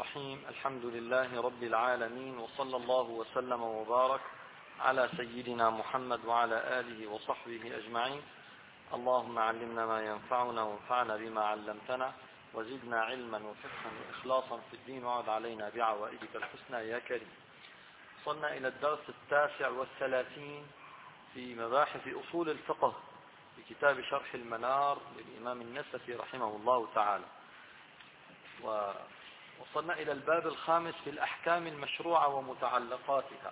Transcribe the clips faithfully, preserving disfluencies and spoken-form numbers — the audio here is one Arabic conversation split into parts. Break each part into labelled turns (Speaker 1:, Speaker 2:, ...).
Speaker 1: الرحيم. الحمد لله رب العالمين، وصلى الله وسلم وبارك على سيدنا محمد وعلى آله وصحبه أجمعين. اللهم علمنا ما ينفعنا وانفعنا بما علمتنا، وزدنا علما وفقها وإخلاصا في الدين، وعد علينا بعوائدك الحسنى يا كريم. وصلنا إلى الدرس التاسع والثلاثين في مباحث أصول الفقه في كتاب شرح المنار للإمام النسفي رحمه الله تعالى، ووصلنا إلى الباب الخامس في الأحكام المشروعة ومتعلقاتها.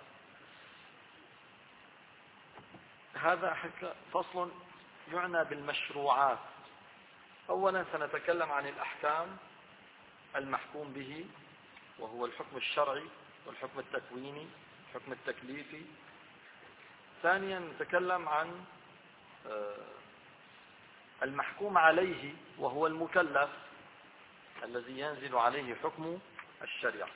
Speaker 1: هذا فصل يعنى بالمشروعات. أولا سنتكلم عن الأحكام المحكوم به، وهو الحكم الشرعي والحكم التكويني والحكم التكليفي. ثانيا نتكلم عن المحكوم عليه، وهو المكلف الذي ينزل عليه حكم الشريعة.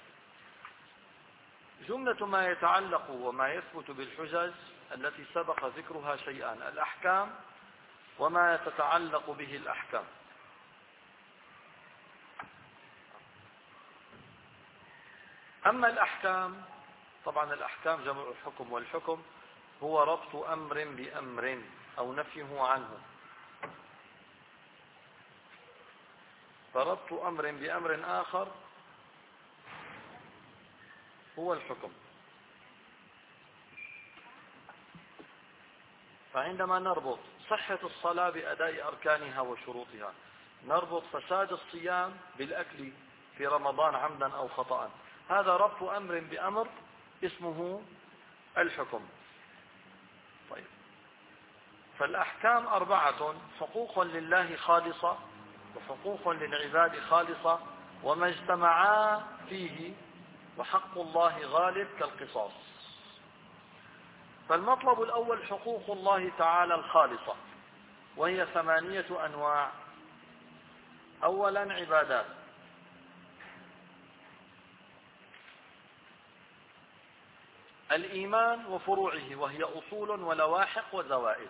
Speaker 1: جملة ما يتعلق وما يثبت بالحجج التي سبق ذكرها شيئان: الأحكام وما تتعلق به الأحكام. أما الأحكام، طبعا الأحكام جمع الحكم، والحكم هو ربط أمر بأمر أو نفيه عنه، فربط أمر بأمر آخر هو الحكم. فعندما نربط صحة الصلاة بأداء أركانها وشروطها، نربط فساد الصيام بالأكل في رمضان عمدا أو خطأ، هذا ربط أمر بأمر اسمه الحكم. طيب، فالأحكام أربعة: حقوق لله خالصة، وحقوق للعباد خالصة، وما اجتمعا فيه، وحق الله غالب كالقصاص. فالمطلب الأول حقوق الله تعالى الخالصة، وهي ثمانية أنواع. أولا عبادات، الإيمان وفروعه، وهي أصول ولواحق وزوائد.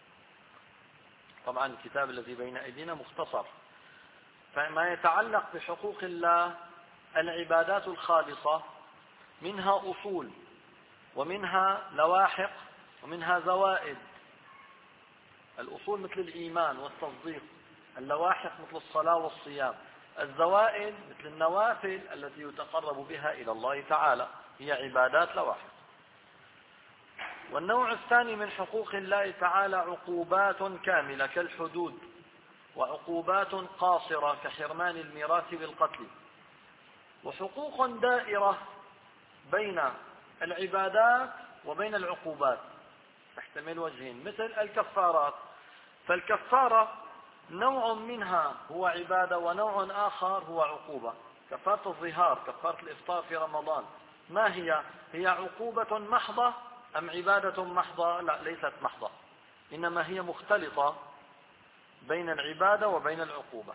Speaker 1: طبعا الكتاب الذي بين أيدينا مختصر. فما يتعلق بحقوق الله: العبادات الخالصة، منها أصول ومنها لواحق ومنها زوائد. الأصول مثل الإيمان والتصديق، اللواحق مثل الصلاة والصيام، الزوائد مثل النوافل التي يتقرب بها إلى الله تعالى، هي عبادات لواحق. والنوع الثاني من حقوق الله تعالى عقوبات كاملة كالحدود، وعقوبات قاصرة كحرمان الميراث بالقتل، وحقوق دائرة بين العبادات وبين العقوبات تحتمل وجهين، مثل الكفارات. فالكفارة نوع منها هو عبادة، ونوع آخر هو عقوبة. كفارة الظهار، كفارة الإفطار في رمضان، ما هي؟ هي عقوبة محضة أم عبادة محضة؟ لا، ليست محضة، إنما هي مختلطة بين العبادة وبين العقوبة.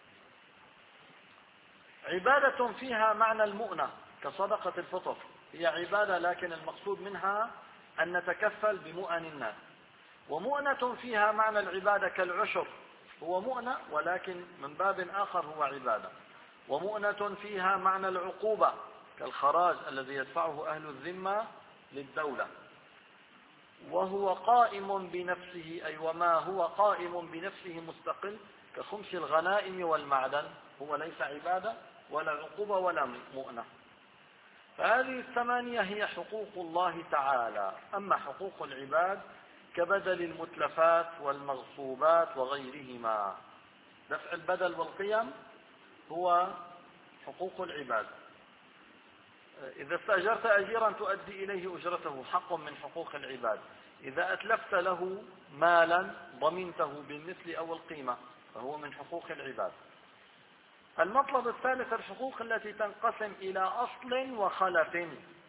Speaker 1: عبادة فيها معنى المؤنة كصدقة الفطر، هي عبادة لكن المقصود منها أن نتكفل بمؤن الناس. ومؤنة فيها معنى العبادة كالعشر، هو مؤنة ولكن من باب آخر هو عبادة. ومؤنة فيها معنى العقوبة كالخراج الذي يدفعه أهل الذمة للدولة، وهو قائم بنفسه، أي وما هو قائم بنفسه مستقل كخمس الغنائم والمعدن، هو ليس عبادة ولا عقوبة ولا مؤنة. فهذه الثمانية هي حقوق الله تعالى. أما حقوق العباد كبدل المتلفات والمغصوبات وغيرهما، دفع البدل والقيم هو حقوق العباد. إذا استأجرت أجيرا تؤدي إليه أجرته، حق من حقوق العباد. إذا أتلفت له مالا ضمنته بالمثل أو القيمة، فهو من حقوق العباد. المطلب الثالث الحقوق التي تنقسم إلى أصل وخلف.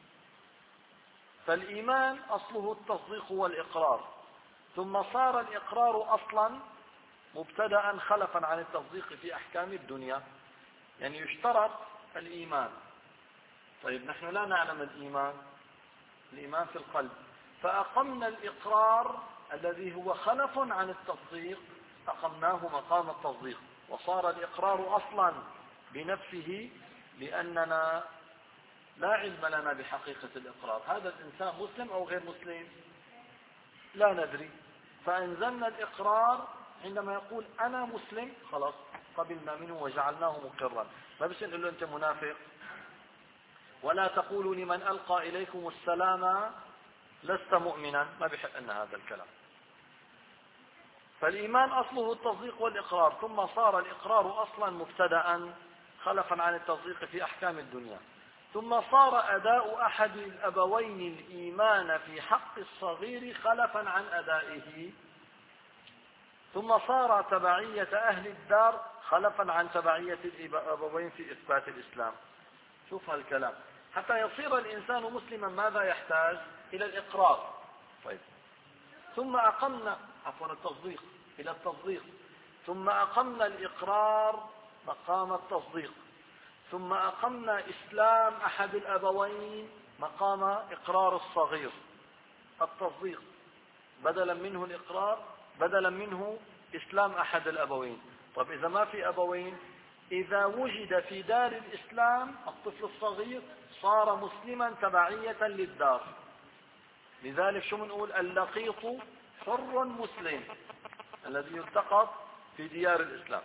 Speaker 1: فالإيمان أصله التصديق والإقرار، ثم صار الإقرار أصلا مبتدأ خلفا عن التصديق في أحكام الدنيا. يعني يشترط الإيمان. طيب، نحن لا نعلم الإيمان، الإيمان في القلب، فأقمنا الإقرار الذي هو خلف عن التصديق، أقمناه مقام التصديق، وصار الإقرار أصلا بنفسه لأننا لا علم لنا بحقيقة الإقرار، هذا الإنسان مسلم أو غير مسلم لا ندري، فأنزلنا الإقرار عندما يقول أنا مسلم خلاص قبلنا منه وجعلناه مقرا. ما بس نقول له أنت منافق. ولا تقولوا لمن ألقى إليكم السلام لست مؤمنا، ما بحق لنا هذا الكلام. فالإيمان أصله التصديق والإقرار، ثم صار الإقرار أصلا مبتدأ خلفا عن التصديق في أحكام الدنيا، ثم صار أداء أحد الأبوين الإيمان في حق الصغير خلفا عن أدائه، ثم صار تبعية أهل الدار خلفا عن تبعية الأبوين في إثبات الإسلام. شوف هالكلام. حتى يصير الإنسان مسلما ماذا يحتاج؟ إلى الإقرار. طيب. ثم أقمنا عفوا التصديق إلى التصديق، ثم أقمنا الإقرار مقام التصديق، ثم أقمنا إسلام أحد الأبوين مقام إقرار الصغير. التصديق بدلا منه الإقرار، بدلا منه إسلام أحد الأبوين. طب إذا ما في أبوين، إذا وجد في دار الإسلام الطفل الصغير صار مسلما تبعية للدار. لذلك شو بنقول؟ اللقيط حر مسلم الذي يلتقط في ديار الإسلام.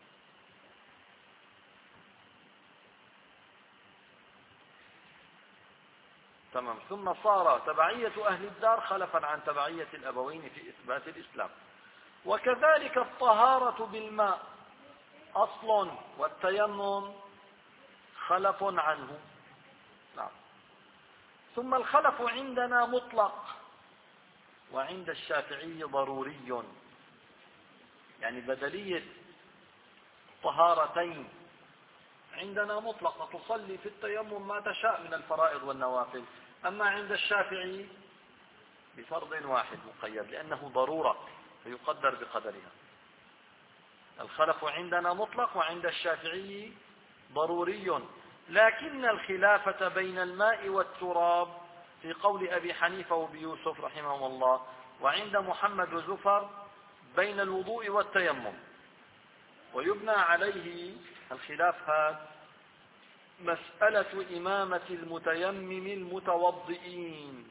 Speaker 1: تمام. ثم صار تبعية أهل الدار خلفا عن تبعية الأبوين في إثبات الإسلام. وكذلك الطهارة بالماء أصل، والتيمم خلف عنه. نعم. ثم الخلف عندنا مطلق، وعند الشافعي ضروري، يعني بدلية طهارتين عندنا مطلقة، تصلي في التيمم ما تشاء من الفرائض والنوافل. أما عند الشافعي بفرض واحد مقيد لأنه ضرورة فيقدر بقدرها. الخلف عندنا مطلق وعند الشافعي ضروري، لكن الخلافة بين الماء والتراب في قول أبي حنيفة وبيوسف رحمهم الله، وعند محمد وزفر بين الوضوء والتيمم. ويبنى عليه الخلاف هذا مسألة إمامة المتيمم المتوضئين،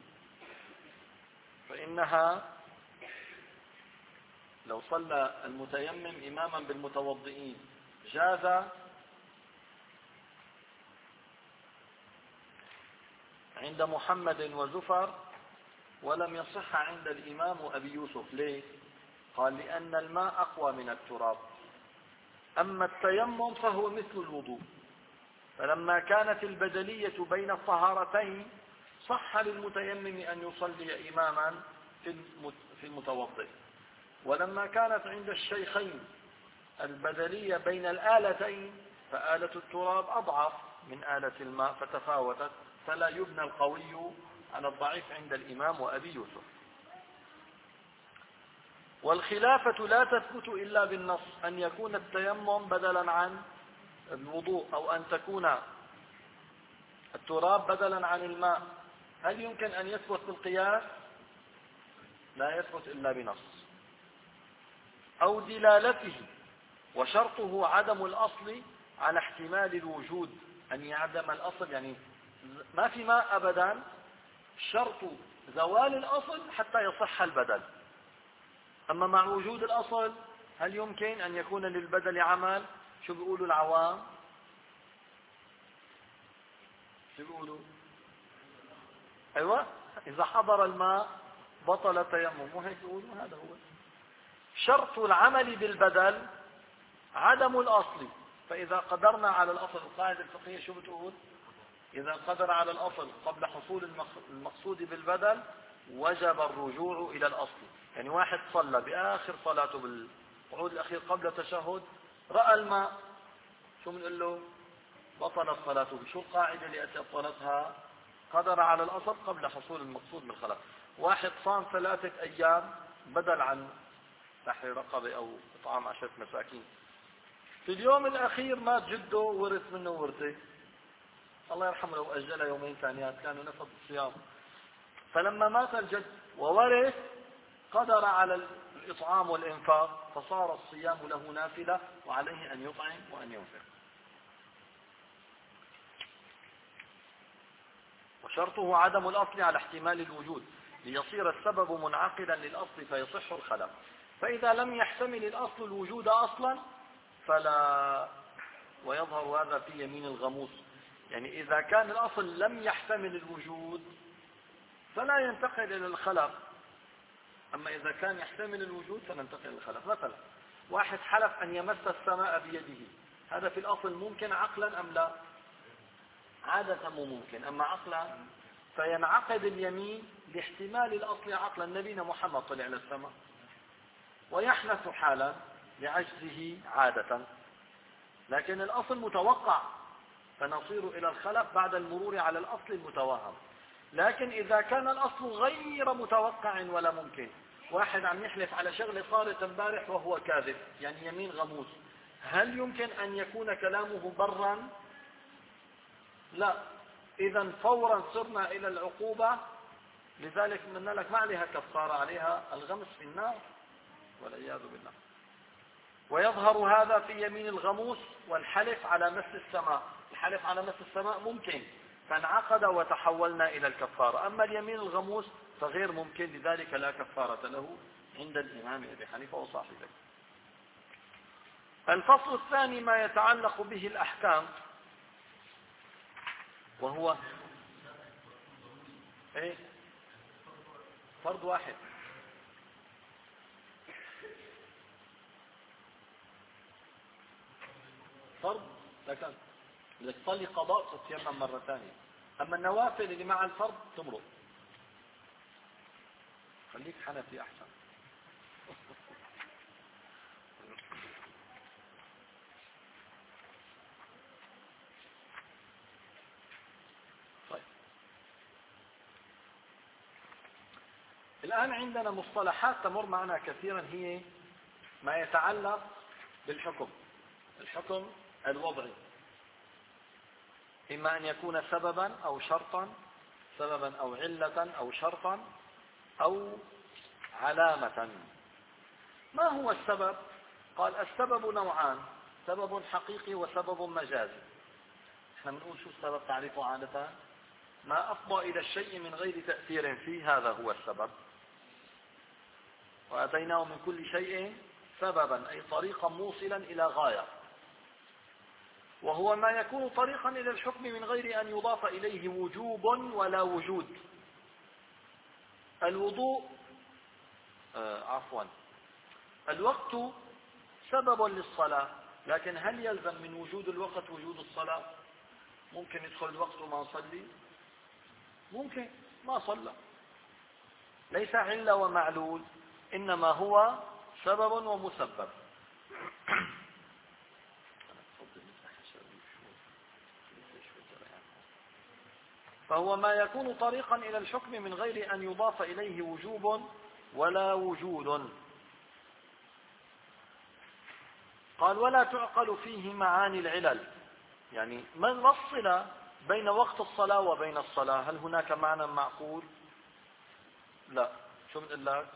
Speaker 1: فإنها لو صلى المتيمم إماما بالمتوضئين جاز عند محمد وزفر، ولم يصح عند الإمام أبي يوسف. ليه؟ قال لأن الماء أقوى من التراب، أما التيمم فهو مثل الوضوء. فلما كانت البدلية بين الطهارتين صح للمتيمم أن يصلي إماما في المتوضئ. ولما كانت عند الشيخين البدلية بين الآلتين فآلة التراب أضعف من آلة الماء فتفاوتت، فلا يبنى القوي على الضعيف عند الإمام وأبي يوسف. والخلافة لا تثبت إلا بالنص، أن يكون التيمم بدلا عن الوضوء، أو أن تكون التراب بدلا عن الماء. هل يمكن أن يثبت بالقياس؟ لا يثبت إلا بنص أو دلالته، وشرطه عدم الأصل على احتمال الوجود، أن يعدم الأصل يعني ما في ماء أبدا، شرط زوال الأصل حتى يصح البدل. أما مع وجود الأصل هل يمكن أن يكون للبدل عمل؟ شو بيقولوا العوام؟ شو بيقولوا؟ أيوة، إذا حضر الماء بطل التيمم، مو هيك بيقولوا؟ هذا هو شرط العمل بالبدل عدم الأصل. فإذا قدرنا على الأصل، القاعدة الفقهية شو بتقول؟ إذا قدر على الأصل قبل حصول المقصود بالبدل وجب الرجوع إلى الأصل. يعني واحد صلى بآخر صلاته بالقعود الأخير قبل التشهد رأى الماء، شو بنقول له؟ بطلت صلاته. شو القاعدة اللي أبطلتها؟ قدر على الأصل قبل حصول المقصود بالخلاف. واحد صام ثلاثة أيام بدل عن تحرير رقبة أو إطعام عشرة مساكين، في اليوم الأخير مات جده ورث منه ورثة، الله يرحمه لو أجل يومين ثانيات كانوا نفض الصيام. فلما مات الجد وورث قدر على الإطعام والإنفاق، فصار الصيام له نافلة وعليه أن يطعم وأن ينفق. شرطه عدم الأصل على احتمال الوجود ليصير السبب منعقدا للأصل فيصح الخلاف. فإذا لم يحتمل الأصل الوجود أصلا فلا. ويظهر هذا في يمين الغموس، يعني إذا كان الأصل لم يحتمل الوجود فلا ينتقل إلى الخلاف، أما إذا كان يحتمل الوجود فننتقل إلى الخلاف. مثلا واحد حلف أن يمس السماء بيده، هذا في الأصل ممكن عقلا أم لا؟ عادة مو ممكن، أما عقلا فينعقد اليمين لاحتمال الأصل عقلا. نبينا محمد طلع على السماء، ويحنث حالا لعجزه عادة، لكن الأصل متوقع فنصير إلى الخلف بعد المرور على الأصل المتوهم. لكن إذا كان الأصل غير متوقع ولا ممكن، واحد عم يحلف على شغلة صارت امبارح وهو كاذب، يعني يمين غموس، هل يمكن أن يكون كلامه برا؟ لا. إذا فورا صرنا إلى العقوبة، لذلك قلنا لك ما عليها كفارة، عليها الغمس في النار والعياذ بالله. ويظهر هذا في يمين الغموس والحلف على مس السماء. الحلف على مس السماء ممكن فانعقد وتحولنا إلى الكفارة، أما اليمين الغموس فغير ممكن، لذلك لا كفارة له عند الإمام أبي حنيفة وصاحبه. الفصل الثاني ما يتعلق به الأحكام، وهو ايه؟ فرض واحد. فرض لكن إذا تصلي قضاء تتيمم مرة ثانية، أما النوافل اللي مع الفرض تمرض. خليك حنفي أحسن. طيب، الآن عندنا مصطلحات تمر معنا كثيرا، هي ما يتعلق بالحكم. الحكم الوضعي إما أن يكون سببا أو شرطا، سببا أو علة أو شرطا أو علامة. ما هو السبب؟ قال السبب نوعان، سبب حقيقي وسبب مجازي. احنا بنقول شو السبب؟ تعريفه عادة ما أفضى إلى الشيء من غير تأثير فيه، هذا هو السبب. وأتيناه من كل شيء سببا، أي طريقا موصلا إلى غاية. وهو ما يكون طريقا إلى الحكم من غير أن يضاف إليه وجوب ولا وجود. الوضوء آه عفوا الوقت سبب للصلاة، لكن هل يلزم من وجود الوقت وجود الصلاة؟ ممكن يدخل الوقت وما نصلي، ممكن ما صلى، ليس علة ومعلول، إنما هو سبب ومسبب. فهو ما يكون طريقا إلى الحكم من غير أن يضاف إليه وجوب ولا وجود. قال ولا تعقل فيه معاني العلل، يعني ما الصلة بين وقت الصلاة وبين الصلاة؟ هل هناك معنى معقول؟ لا. شو بنقول لك؟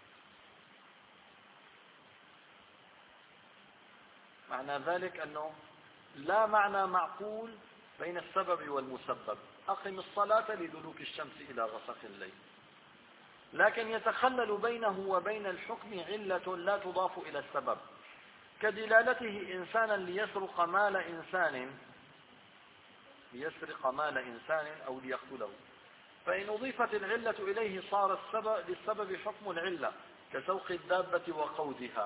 Speaker 1: معنى ذلك أنه لا معنى معقول بين السبب والمسبب. أقم الصلاة لدلوك الشمس إلى غسق الليل، لكن يتخلل بينه وبين الحكم علة لا تضاف إلى السبب، كدلالته إنسانا ليسرق مال إنسان ليسرق مال إنسان أو ليقتله، فإن أضيفت العلة إليه صار السبب للسبب حكم العلة، كسوق الدابة وقودها.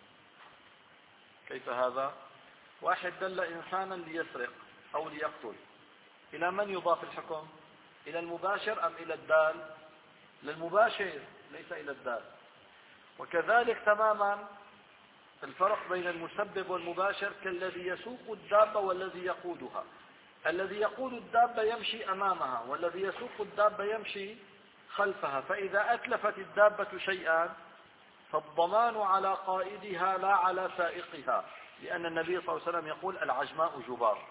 Speaker 1: كيف هذا؟ واحد دل إنسانا ليسرق أو ليقتل، إلى من يضاف الحكم؟ إلى المباشر أم إلى الدال؟ للمباشر، ليس إلى الدال. وكذلك تماما الفرق بين المسبب والمباشر، كالذي يسوق الدابة والذي يقودها. الذي يقود الدابة يمشي أمامها، والذي يسوق الدابة يمشي خلفها، فإذا أتلفت الدابة شيئا فالضمان على قائدها لا على سائقها، لأن النبي صلى الله عليه وسلم يقول العجماء جبار.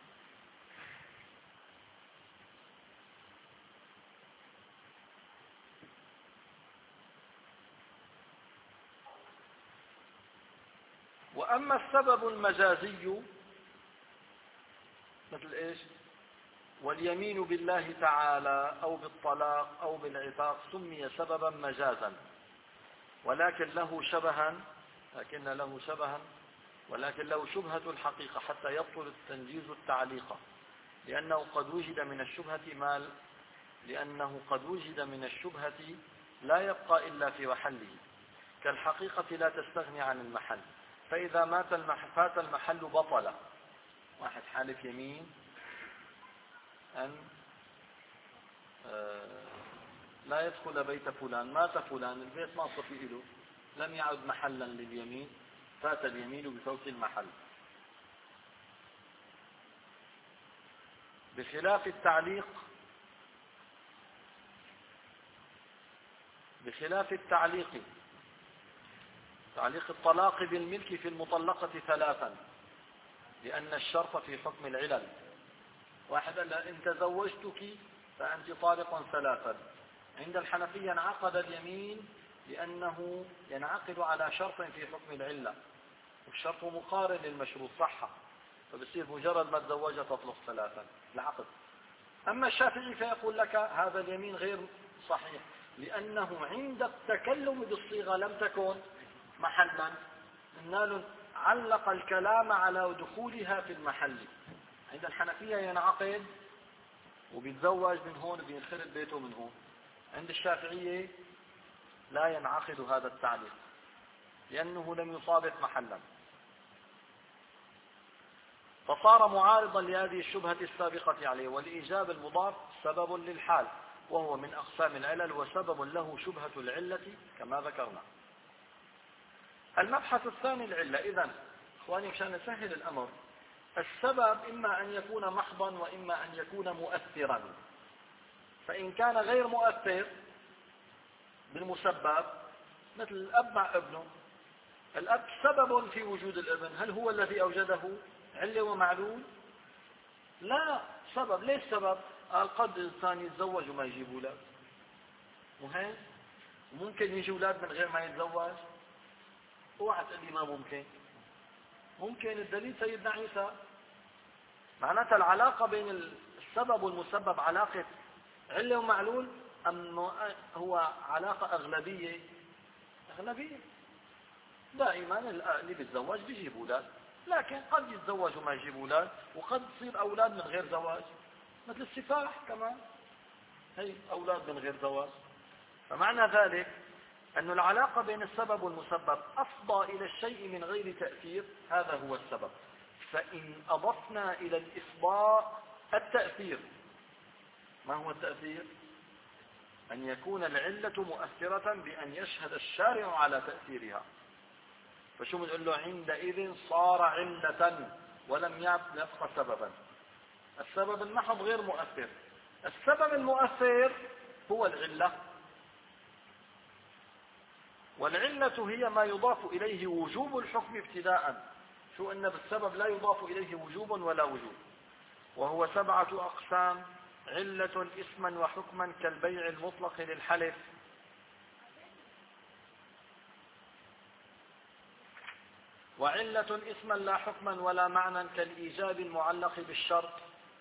Speaker 1: وأما السبب المجازي مثل إيش؟ اليمين بالله تعالى أو بالطلاق أو بالعتاق سمي سببا مجازا، ولكن له شبها لكن له شبها ولكن له شبهة الحقيقة حتى يبطل التنجيز التعليق، لأنه قد وجد من الشبهة ما لأنه قد وجد من الشبهة لا يبقى إلا في محله، كالحقيقة لا تستغني عن المحل، فإذا مات المح... فات المحل بطل. واحد حالف يمين أن لا يدخل بيت فلان، مات فلان، البيت ما صفي له، لم يعد محلا لليمين، فات اليمين بفوت المحل. بخلاف التعليق بخلاف التعليق تعليق الطلاق بالملك في المطلقة ثلاثا، لأن الشرط في حكم العلل. واحد قال إن تزوجتك فأنت طالق ثلاثا، عند الحنفية انعقد اليمين لأنه ينعقد على شرط في حكم العلة، والشرط مقارن للمشروط صحة، فبصير مجرد ما تزوجها تطلق ثلاثا العقد. أما الشافعي فيقول لك هذا اليمين غير صحيح، لأنه عند التكلم بالصيغة لم تكن محلا، إنه علق الكلام على دخولها في المحل. عند الحنفية ينعقد وبيتزوج من هون وبينخرب بيته من هون، عند الشافعية لا ينعقد هذا التعليق لأنه لم يصادف محلا، فصار معارضا لهذه الشبهة السابقة عليه. والإيجاب المضاف سبب للحال، وهو من أقسام العلل وسبب له شبهة العلة كما ذكرنا. المبحث الثاني العلة. إذن إخواني مشان نسهل الأمر، السبب إما أن يكون محضا وإما أن يكون مؤثرا. فإن كان غير مؤثر بالمسبب مثل الأب مع ابنه، الأب سبب في وجود الابن، هل هو الذي أوجده علة ومعلول؟ لا، سبب. ليش سبب؟ قال قد إنسان يتزوج وما يجيب أولاد، مهم ممكن يجي أولاد من غير ما يتزوج. اوعى تقول لي ما ممكن، ممكن. الدليل سيدنا عيسى. معناتها العلاقة بين السبب والمسبب علاقة علة ومعلول أم هو علاقة أغلبية؟ أغلبية. دائما اللي بيتزوج بيجيب أولاد، لكن قد يتزوج وما يجيب أولاد، وقد تصير أولاد من غير زواج، مثل السفاح كمان هي أولاد من غير زواج. فمعنى ذلك أن العلاقة بين السبب والمسبب أفضى إلى الشيء من غير تأثير، هذا هو السبب. فإن أضفنا إلى الإفضاء التأثير، ما هو التأثير؟ أن يكون العلة مؤثرة بأن يشهد الشارع على تأثيرها. فشو بنقول له؟ عندئذ صار علة ولم يبقى سببا. السبب المحض غير مؤثر، السبب المؤثر هو العلة، والعلة هي ما يضاف إليه وجوب الحكم ابتداء. شو أن بالسبب لا يضاف إليه وجوب ولا وجوب، وهو سبعة أقسام: علة اسما وحكما كالبيع المطلق للحلف، وعلة اسما لا حكما ولا معنى كالإيجاب المعلق بالشرط،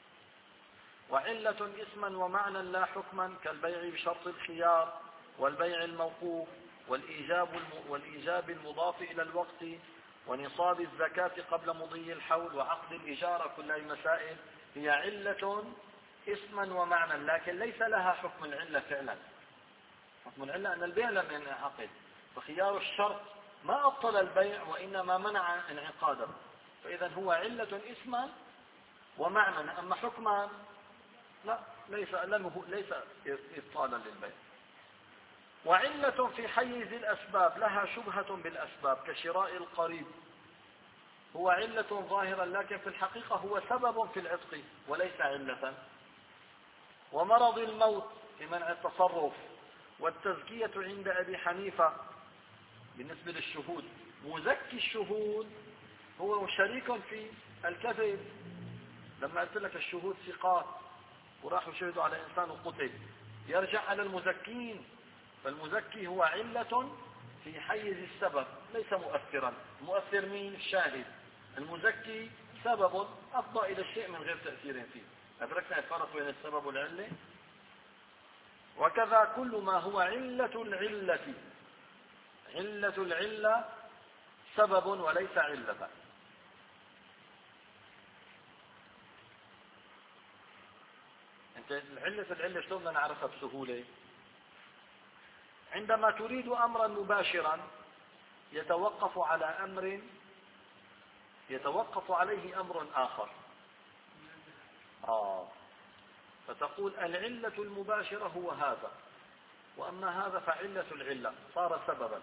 Speaker 1: وعلة اسما ومعنى لا حكما كالبيع بشرط الخيار والبيع الموقوف والإيجاب والإيجاب المضاف إلى الوقت ونصاب الزكاة قبل مضي الحول وعقد الإجارة. كل هذه مسائل هي علة اسما ومعنى، لكن ليس لها حكم العلة فعلا. حكم العلة أن البيع لم ينعقد، فخيار الشرط ما أبطل البيع وإنما منع انعقاده، فإذا هو علة اسما ومعنى. أما حكما لا، ليس ليس إبطالا للبيع. وعلة في حيز الأسباب لها شبهة بالأسباب كشراء القريب، هو علة ظاهرا لكن في الحقيقة هو سبب في العتق وليس علة. ومرض الموت في منع التصرف، والتزكية عند أبي حنيفة بالنسبة للشهود. مزكي الشهود هو شريك في الكذب. لما قلت لك الشهود ثقات وراحوا شهدوا على إنسان وقتل، يرجع على المزكين. فالمزكي هو علة في حيز السبب ليس مؤثرا. مؤثر مين؟ الشاهد. المزكي سبب أفضى إلى الشيء من غير تأثير فيه. أدركنا الفرق بين السبب والعلة. وكذا كل ما هو علة العلة، علة العلة سبب وليس علة. انت علة العلة شلون بدنا نعرفها بسهولة؟ عندما تريد أمرا مباشرا يتوقف على أمر يتوقف عليه أمر آخر، آه فتقول العلة المباشرة هو هذا، وأما هذا فعلة العلة صار سببا.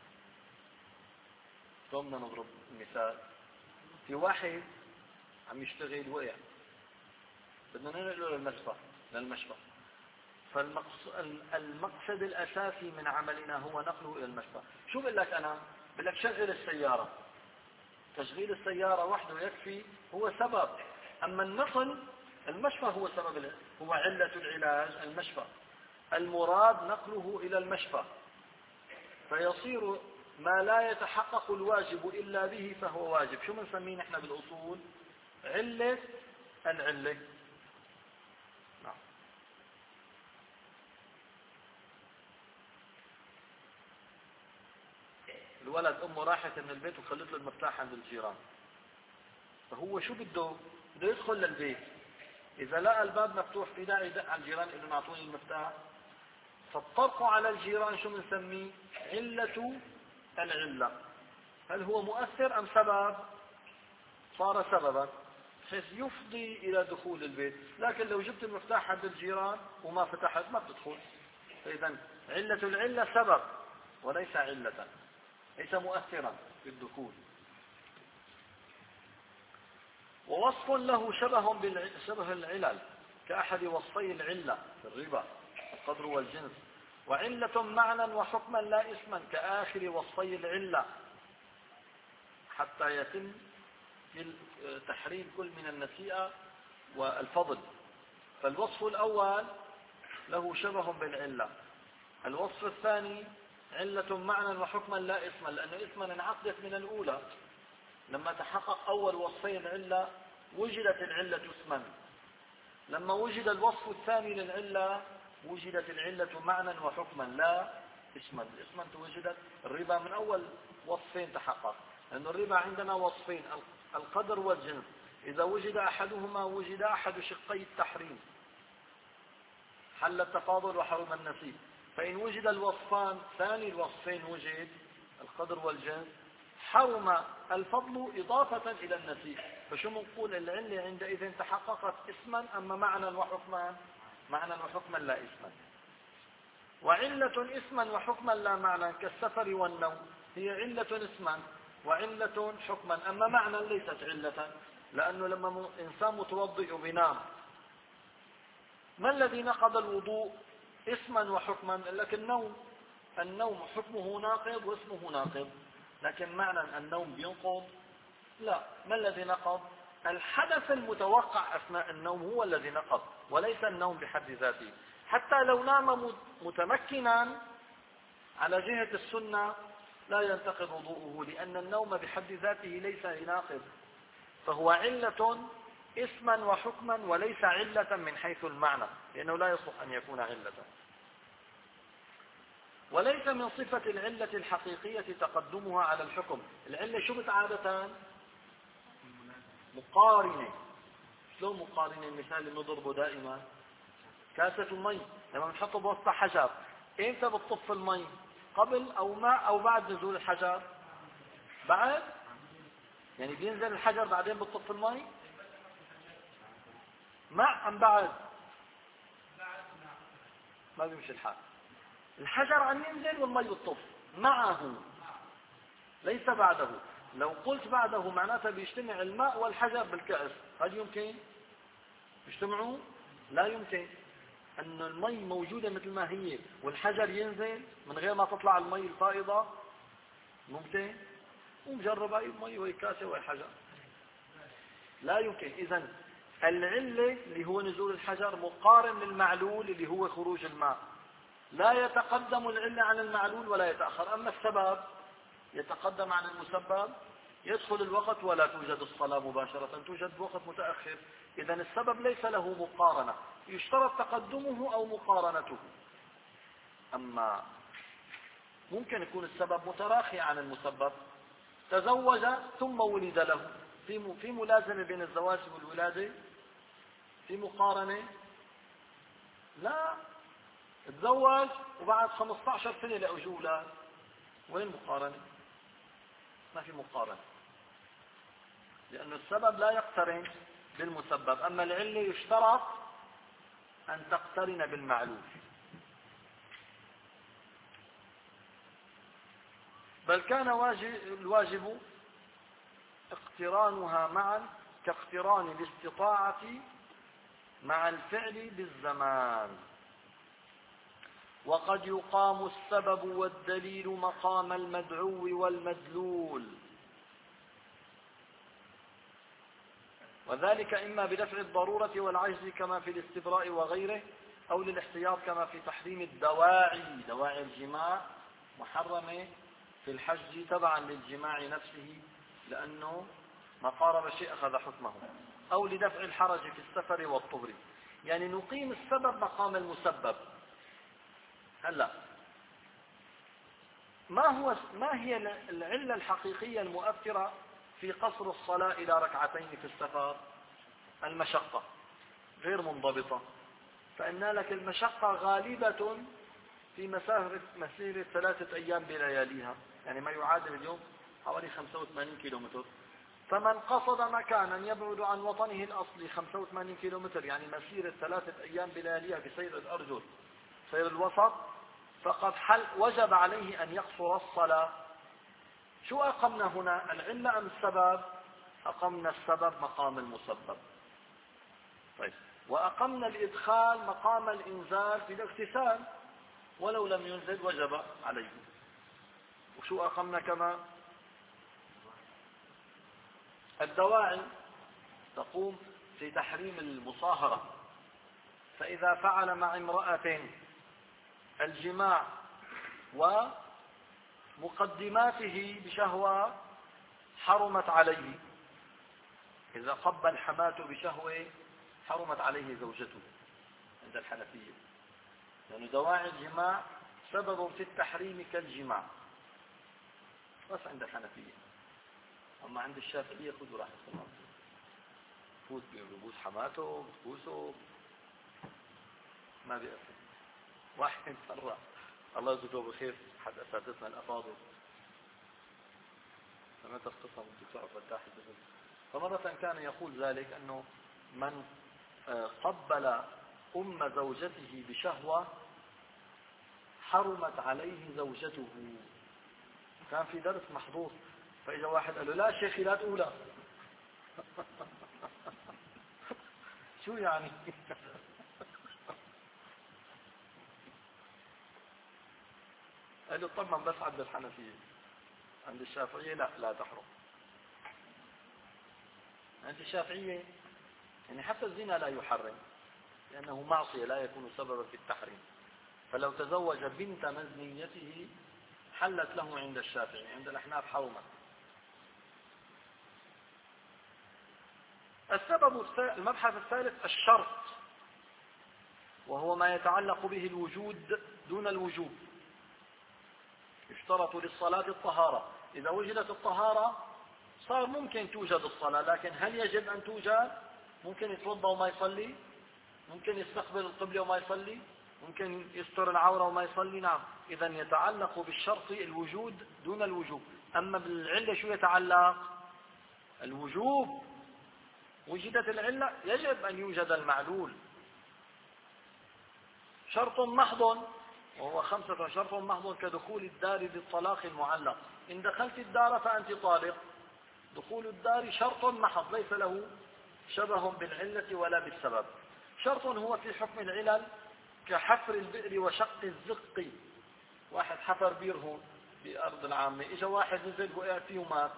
Speaker 1: ثم نضرب مثال، في واحد عم يشتغل وقع، بدنا ننقله للمشفى للمشفى فالمقصد الأساسي من عملنا هو نقله إلى المشفى. شو بقول لك أنا؟ بقول لك شغل السيارة، تشغيل السيارة وحده يكفي، هو سبب. أما النقل المشفى هو سبب، هو علة العلاج المشفى، المراد نقله إلى المشفى، فيصير ما لا يتحقق الواجب إلا به فهو واجب. شو بنسميه نحن بالأصول؟ علة العلة. نعم. الولد أمه راحت من البيت وخلت له المفتاح عند الجيران، فهو شو بده؟ بده يدخل للبيت، إذا لقى الباب مفتوح في داعي يدق على الجيران إنه أعطوني المفتاح، فالطرق على الجيران شو بنسميه؟ علة العلة. هل هو مؤثر أم سبب؟ صار سببا بحيث يفضي إلى دخول البيت، لكن لو جبت المفتاح عند الجيران وما فتحت ما بتدخل. فإذا علة العلة سبب وليس علة، ليس مؤثرا في الدخول. ووصف له شبه بشبه العلل كأحد وصفي العلة في الربا القدر والجنس، وعلة معنى وحكما لا اسما كآخر وصفي العلة حتى يتم تحريم كل من النسيئة والفضل. فالوصف الأول له شبه بالعلة، الوصف الثاني علة معنى وحكما لا اسما، لأنه اسما انعقدت من الأولى، لما تحقق أول وصفين العلة وجدت العلة اسما، لما وجد الوصف الثاني للعلة وجدت العلة معنى وحكما لا اسما. اسما وجدت الربا من أول وصفين تحقق، لأن الربا عندنا وصفين القدر والجنس، إذا وجد أحدهما وجد أحد شقي التحريم، حل التفاضل وحرم النسيء. فإن وجد الوصفان ثاني الوصفين وجد القدر والجنس حرم الفضل إضافة إلى النسيء. فشو منقول؟ العلة عندئذ تحققت اسما أما معنى وحكما؟ معنى وحكما لا اسما. وعلة اسما وحكما لا معنى كالسفر والنوم هي علة اسما وعلة حكما، أما معنى ليست علة، لأنه لما إنسان متوضئ بنام ما الذي نقض الوضوء؟ اسما وحكما، لكن النوم النوم حكمه ناقض واسمه ناقض، لكن معنى النوم بينقض لا. ما الذي نقض؟ الحدث المتوقع أثناء النوم هو الذي نقض وليس النوم بحد ذاته. حتى لو نام متمكنا على جهة السنة لا ينتقض وضوءه، لأن النوم بحد ذاته ليس ناقض، فهو علة اسما وحكما وليس علة من حيث المعنى، لأنه لا يصلح أن يكون علة. وليس من صفة العلة الحقيقية تقدمها على الحكم. العلة شو عادة؟ مقارنة. شلون مقارنة؟ المثال اللي نضربه دائما كاسة المي، لما نحطه بوسط حجر امتى بتطف المي؟ قبل او مع او بعد نزول الحجر؟ بعد، يعني بينزل الحجر بعدين بتطف المي؟ مع ام بعد؟ ما بيمشي الحال، الحجر عم ينزل والمي بتطف معه ليس بعده. لو قلت بعده معناتها بيجتمع الماء والحجر بالكأس، هل يمكن يجتمعوا؟ لا يمكن. أن المي موجودة مثل ما هي والحجر ينزل من غير ما تطلع المي الفائضة، ممكن؟ ومجرب أي مي وهي كاسة وهي حجر، لا يمكن. إذن العلة اللي هو نزول الحجر مقارن للمعلول اللي هو خروج الماء، لا يتقدم العلة عن المعلول ولا يتأخر. أما السبب يتقدم عن المسبب يدخل الوقت ولا توجد الصلاة مباشرة، توجد وقت متأخر. إذا السبب ليس له مقارنة، يشترط تقدمه أو مقارنته. أما ممكن يكون السبب متراخي عن المسبب، تزوج ثم ولد له، في في ملازمة بين الزواج والولادة، في مقارنة؟ لا، تزوج وبعد خمسة عشر سنة لأجوا أولاد، وين المقارنة؟ ما في مقارنة، لأن السبب لا يقترن بالمسبب. أما العلة يشترط أن تقترن بالمعلول. بل كان الواجب اقترانها معا كاقتران الاستطاعة مع الفعل بالزمان. وقد يقام السبب والدليل مقام المدعو والمدلول، وذلك إما بدفع الضرورة والعجز كما في الاستبراء وغيره، أو للاحتياط كما في تحريم الدواعي. دواعي الجماع محرمة في الحج تبعا للجماع نفسه، لأنه ما قارب شيء أخذ حكمه، أو لدفع الحرج في السفر والطهر. يعني نقيم السبب مقام المسبب. هلا ما هو ما هي العلة الحقيقية المؤثرة في قصر الصلاة إلى ركعتين في السفر؟ المشقة غير منضبطة. فإن لك المشقة غالبة في مسافة مسيرة ثلاثة أيام بلياليها، يعني ما يعادل اليوم حوالي خمسة وثمانين كيلومتر. فمن قصد مكانا يبعد عن وطنه الأصلي خمسة وثمانين كيلومتر، يعني مسيرة ثلاثة أيام بلياليها بسير الأرجل سير الوسط، فقد حل وجب عليه أن يقصر الصلاة. شو أقمنا هنا، العلة أم السبب؟ أقمنا السبب مقام المسبب. طيب، وأقمنا الإدخال مقام الإنزال في الاغتسال، ولو لم ينزل وجب عليه. وشو أقمنا كما؟ الدواعي تقوم في تحريم المصاهرة، فإذا فعل مع امرأة الجماع ومقدماته بشهوة حرمت عليه. إذا قبل حماته بشهوة حرمت عليه زوجته عند الحنفية، لأن يعني دواعي الجماع سبب في التحريم كالجماع، بس عند الحنفية. أما عند الشافعية خذوا راحتكم، فوت بيبوس حماته بتبوسه ما بيأثر. واحد مرة الله يجزيه بخير أحد أساتذتنا الأفاضل، لما تختصر الدكتور فتاح الدبل، فمرة كان يقول ذلك أنه من قبل أم زوجته بشهوة حرمت عليه زوجته. كان في درس محظوظ، فإذا واحد قال له لا شيخي لا تقولها. شو يعني؟ قال له طبعا بس عند الحنفية، عند الشافعية لا لا تحرم. عند الشافعية يعني حتى الزنا لا يحرم، لأنه معصية لا يكون سببا في التحريم. فلو تزوج بنت مزنيته حلت له عند الشافعي، عند الأحناف حرمت. السبب المبحث الثالث الشرط، وهو ما يتعلق به الوجود دون الوجوب. يشترط للصلاة الطهارة، إذا وجدت الطهارة صار ممكن توجد الصلاة، لكن هل يجب أن توجد؟ ممكن يتوضأ وما يصلي، ممكن يستقبل القبلة وما يصلي، ممكن يستر العورة وما يصلي. نعم، إذا يتعلق بالشرط الوجود دون الوجوب. أما بالعلة شو يتعلق؟ الوجوب. وجدت العلة يجب أن يوجد المعلول. شرط محض وهو خمسة، شرط محض كدخول الدار بالطلاق المعلق. إن دخلت الدار فأنت طالق. دخول الدار شرط محض ليس له شبه بالعلة ولا بالسبب. شرط هو في حكم العلل كحفر البئر وشق الزق. واحد حفر بير هون بأرض العامة، إجا واحد نزل وقع فيه ومات،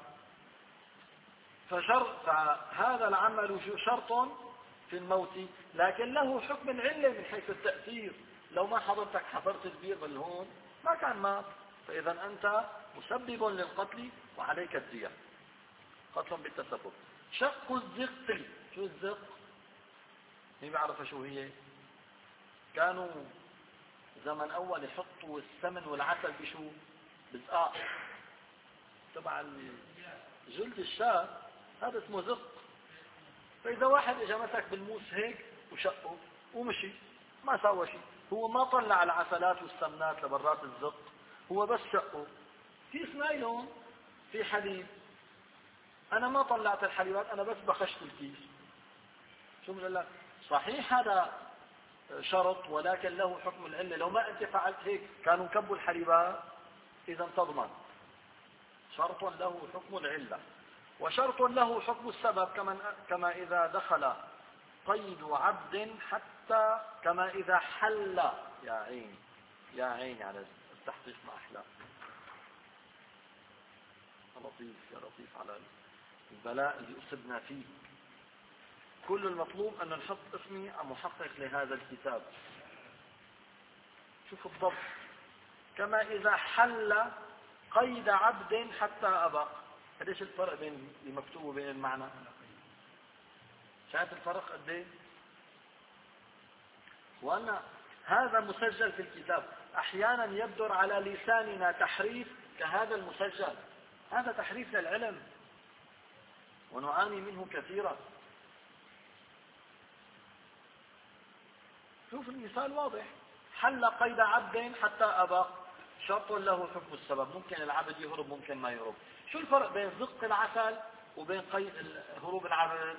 Speaker 1: فشرط هذا العمل شرط في الموت، لكن له حكم العلة من حيث التأثير. لو ما حضرتك حفرت البير بالهون ما كان مات، فإذا أنت مسبب للقتل وعليك الدية. قتل بالتسبب. شق الزق، شو الزق؟ مين بيعرف شو هي؟ كانوا زمن اول يحطوا السمن والعسل بشو؟ بزقاق تبع جلد الشاة، هذا اسمه زق. فاذا واحد اجى مسك بالموس هيك وشقه ومشي ما سوى شيء، هو ما طلع العسلات والسمنات لبرات الزق، هو بس شقه. كيس نايلون في حليب، انا ما طلعت الحليبات، انا بس بخشت الكيس. شو بقول لك؟ صحيح هذا شرط ولكن له حكم العله، لو ما انت فعلت هيك كانوا كبوا الحليبات اذا تضمن. شرط له حكم العله، وشرط له حكم السبب، كما كما اذا دخل قيد عبد حتى كما اذا حل. يا عين يا عين على التحقيق ما احلى. لطيف يا لطيف على البلاء اللي أصبنا فيه. كل المطلوب أن نحط اسمي محقق لهذا الكتاب. شوف الضبط، كما إذا حل قيد عبد حتى أبق. قديش الفرق بين المكتوب وبين المعنى؟ شايف الفرق قد ايه؟ وأن هذا مسجل في الكتاب. أحيانا يبدر على لساننا تحريف كهذا المسجل، هذا تحريف للعلم ونعاني منه كثيرا. شوف المثال واضح، حل قيد عبد حتى أبق، شرط له حكم السبب، ممكن العبد يهرب ممكن ما يهرب. شو الفرق بين زق العسل وبين قيد هروب العبد؟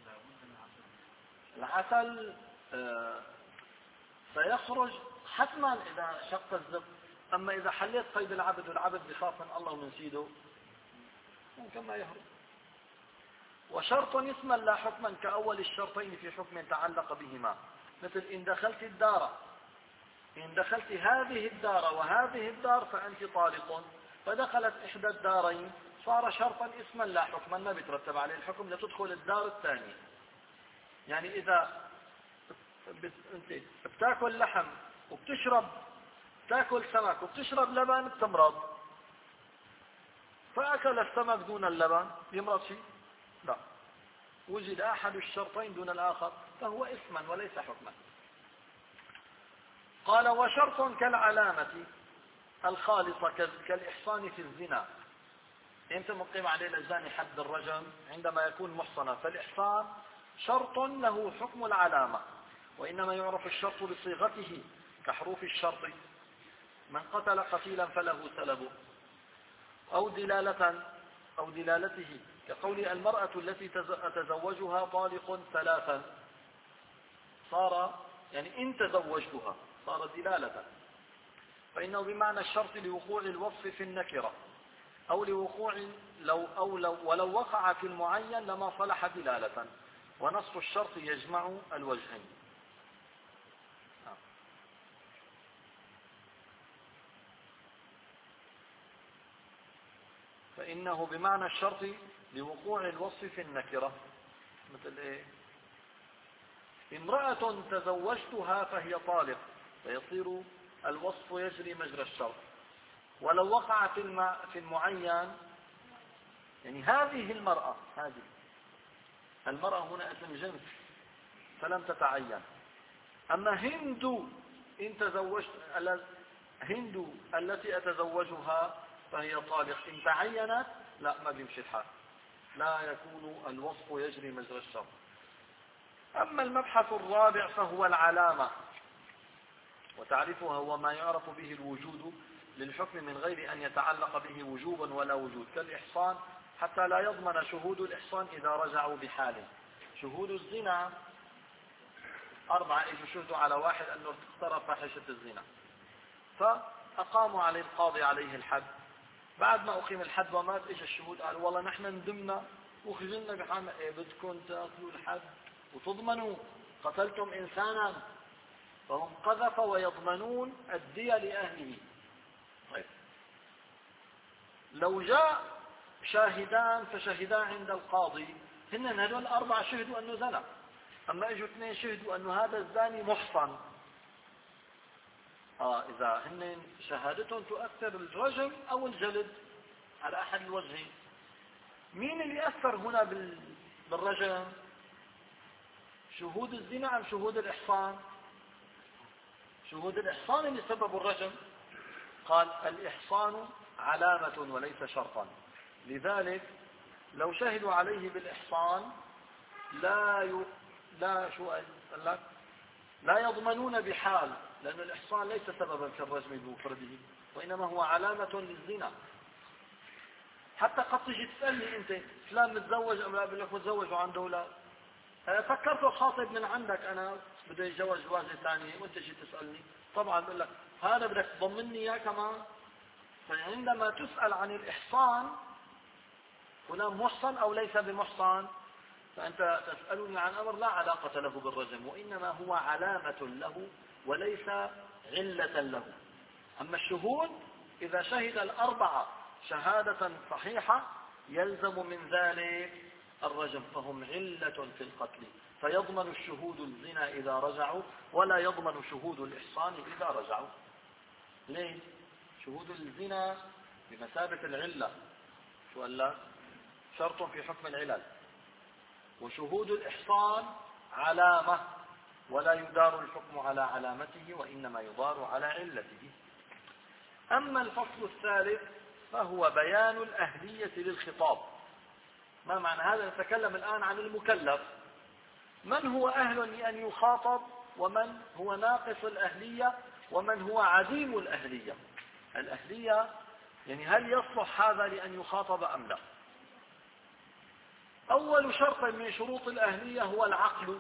Speaker 1: العسل آه سيخرج حتما إذا شق الزق، أما إذا حليت قيد العبد والعبد بخاف من الله ومن سيده ممكن ما يهرب. وشرط اسما لا حكما كأول الشرطين في حكم تعلق بهما، مثل إن دخلت الدار، إن دخلت هذه الدار وهذه الدار فأنت طالق، فدخلت إحدى الدارين صار شرطا اسما لا حكما، ما بيترتب عليه الحكم لتدخل الدار الثانية. يعني إذا أنت بتاكل لحم وبتشرب، تاكل سمك وبتشرب لبن بتمرض، فأكل السمك دون اللبن يمرض شيء؟ لا، وجد أحد الشرطين دون الآخر فهو اسما وليس حكما. قال وشرط كالعلامة الخالصة كالإحصان في الزنا. إمتى مقيم عليه الزاني حد الرجم؟ عندما يكون محصنا. فالإحصان شرط له حكم العلامة، وإنما يعرف الشرط بصيغته كحروف الشرط. من قتل قتيلا فله سلبه، أو دلالة أو دلالته كقول المرأة التي أتزوجها طالق ثلاثا، صار يعني إن تزوجتها صار دلالة، فإنه بمعنى الشرط لوقوع الوصف في النكرة، أو لوقوع لو أو لو ولو وقع في المعين لما صلح دلالة، ونص الشرط يجمع الوجهين. فإنه بمعنى الشرط لوقوع الوصف في النكرة، مثل إيه؟ امرأة تزوجتها فهي طالق، فيصير الوصف يجري مجرى الشرط. ولو وقع في الم... في المعين، يعني هذه المرأة، هذه المرأة هنا اسم جنس فلم تتعين. أما هند إن تزوجت، هند التي أتزوجها فهي طالق، إن تعينت لا ما بيمشي الحال، لا يكون الوصف يجري مجرى الشرط. أما المبحث الرابع فهو العلامة، وتعريفها هو ما يعرف به الوجود للحكم من غير أن يتعلق به وجوبا ولا وجود، كالإحصان حتى لا يضمن شهود الإحصان إذا رجعوا بحاله. شهود الزنا أربعة إجوا شهدوا على واحد أنه اقترف فاحشة الزنا، فأقاموا عليه القاضي عليه الحد. بعد ما أقيم الحد ومات إجا الشهود قالوا والله نحن ندمنا وخجلنا بحالنا. إيه بدكم تأكلوا الحد وتضمنوا قتلتم إنسانا؟ فهم قذف ويضمنون الدية لأهله. طيب لو جاء شاهدان فشهدا عند القاضي، هن هذول أربعة شهدوا أنه زنى، أما إجوا اثنين شهدوا أنه هذا الزاني محصن، آه إذا هن شهادتهم تؤثر الرجم أو الجلد على أحد الوجهين. مين اللي أثر هنا بالرجم؟ شهود الزنا أم شهود الإحصان؟ شهود الإحصان اللي سببوا الرجم. قال الإحصان علامة وليس شرطا، لذلك لو شهدوا عليه بالإحصان لا ي... لا شو قال لك لا يضمنون بحال، لأن الإحصان ليس سببا في الرجم بمفرده، وإنما هو علامة للزنا. حتى قد تجي تسألني أنت فلان متزوج أم لا، بقول لك متزوج وعنده أولاد، فكرته خاطب من عندك أنا بده يتزوج واحدة ثانية وأنت جيت تسألني، طبعا بقول لك هذا بدك تضمني إياه كمان. فعندما تسأل عن الإحصان هنا محصن أو ليس بمحصن، فأنت تسألني عن أمر لا علاقة له بالرجم، وإنما هو علامة له وليس علة له. أما الشهود إذا شهد الأربعة شهادة صحيحة يلزم من ذلك الرجم، فهم علة في القتل، فيضمن الشهود الزنا إذا رجعوا ولا يضمن شهود الإحصان إذا رجعوا. ليه؟ شهود الزنا بمثابة العلة، شو قال لك؟ شرط في حكم العلل. وشهود الإحصان علامة ولا يدار الحكم على علامته وإنما يدار على علته. أما الفصل الثالث فهو بيان الأهلية للخطاب. ما معنى هذا؟ نتكلم الآن عن المكلف، من هو أهل لأن يخاطب ومن هو ناقص الأهلية ومن هو عديم الأهلية. الأهلية يعني هل يصلح هذا لأن يخاطب أم لا؟ أول شرط من شروط الأهلية هو العقل،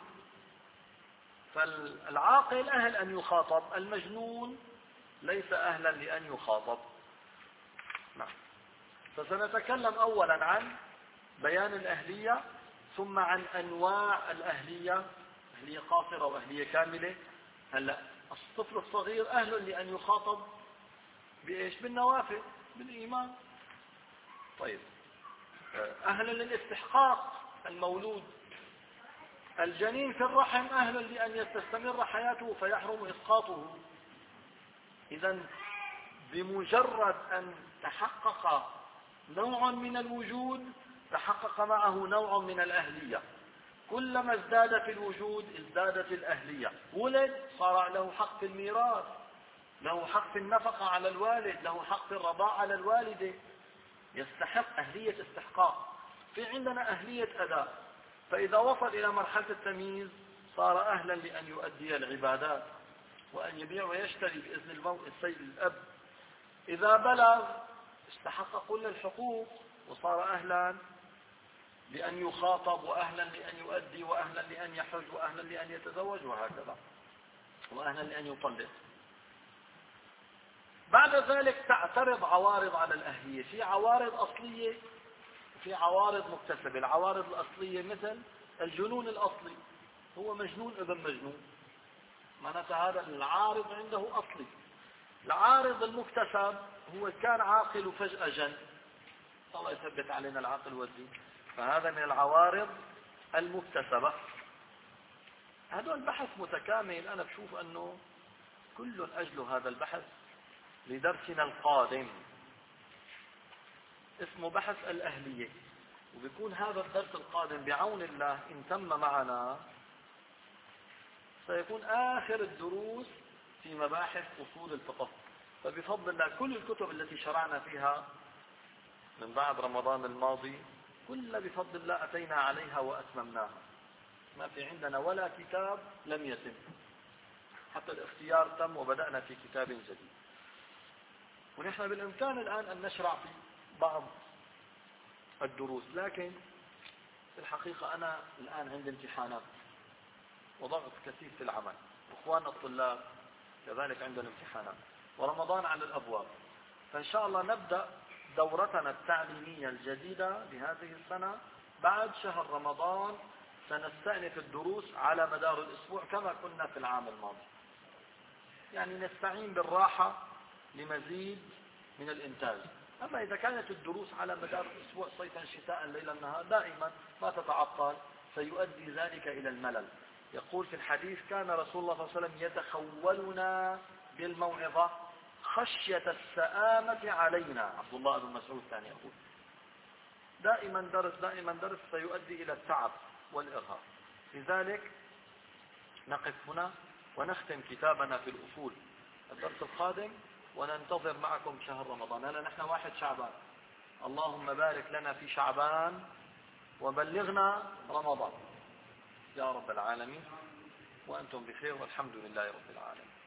Speaker 1: فالعاقل أهل أن يخاطب، المجنون ليس أهلا لأن يخاطب. نعم. فسنتكلم أولا عن بيان الأهلية، ثم عن أنواع الأهلية، أهلية قاصرة وأهلية كاملة. هلا الطفل الصغير أهل لأن يخاطب بإيش؟ بالنوافل، بالإيمان. طيب، أهل للاستحقاق المولود. الجنين في الرحم أهل لأن تستمر حياته فيحرم إسقاطه. إذن بمجرد أن تحقق نوع من الوجود تحقق معه نوع من الأهلية، كلما ازداد في الوجود ازدادت الأهلية. ولد صار له حق في الميراث، له حق في النفقة على الوالد، له حق في الرضاعة على الوالدة، يستحق أهلية استحقاق. في عندنا أهلية أداء، فإذا وصل إلى مرحلة التمييز صار أهلا لأن يؤدي العبادات وأن يبيع ويشتري بإذن الموت السيد الأب. إذا بلغ استحق كل الحقوق وصار أهلا لأن يخاطب وأهلا لأن يؤدي وأهلا لأن يحج وأهلا لأن يتزوج وهكذا، وأهلا لأن يطلق. بعد ذلك تعترض عوارض على الأهلية، في عوارض أصلية في عوارض مكتسبة. العوارض الأصلية مثل الجنون الأصلي، هو مجنون ابن مجنون، معناتها هذا العارض عنده أصلي. العارض المكتسب هو كان عاقل وفجأة جن، الله يثبت علينا العقل والدين، فهذا من العوارض المكتسبة. هذا البحث متكامل، أنا بشوف أنه كل أجل هذا البحث لدرسنا القادم اسمه بحث الأهلية، وبيكون هذا الدرس القادم بعون الله إن تم معنا سيكون آخر الدروس في مباحث أصول الفقه. فبفضل الله كل الكتب التي شرعنا فيها من بعد رمضان الماضي كلها بفضل الله أتينا عليها وأتممناها، ما في عندنا ولا كتاب لم يتم، حتى الاختيار تم وبدأنا في كتاب جديد. ونحن بالإمكان الآن أن نشرع في بعض الدروس، لكن في الحقيقة أنا الآن عندي امتحانات وضغط كثير في العمل، إخواننا الطلاب كذلك عندنا امتحانات، ورمضان على الأبواب. فإن شاء الله نبدأ دورتنا التعليمية الجديدة لهذه السنة بعد شهر رمضان. سنستأنف الدروس على مدار الأسبوع كما كنا في العام الماضي، يعني نستعين بالراحة لمزيد من الإنتاج. أما إذا كانت الدروس على مدار الأسبوع صيفا شتاء ليلا نهار دائما ما تتعطل سيؤدي ذلك إلى الملل. يقول في الحديث كان رسول الله صلى الله عليه وسلم يتخولنا بالموعظة خشية السآمة علينا. عبد الله بن مسعود ثاني يقول دائما درس دائما درس سيؤدي إلى التعب والإرهاق. لذلك نقف هنا ونختم كتابنا في الأصول الدرس القادم، وننتظر معكم شهر رمضان. هلا نحن واحد شعبان، اللهم بارك لنا في شعبان وبلغنا رمضان يا رب العالمين، وأنتم بخير والحمد لله رب العالمين.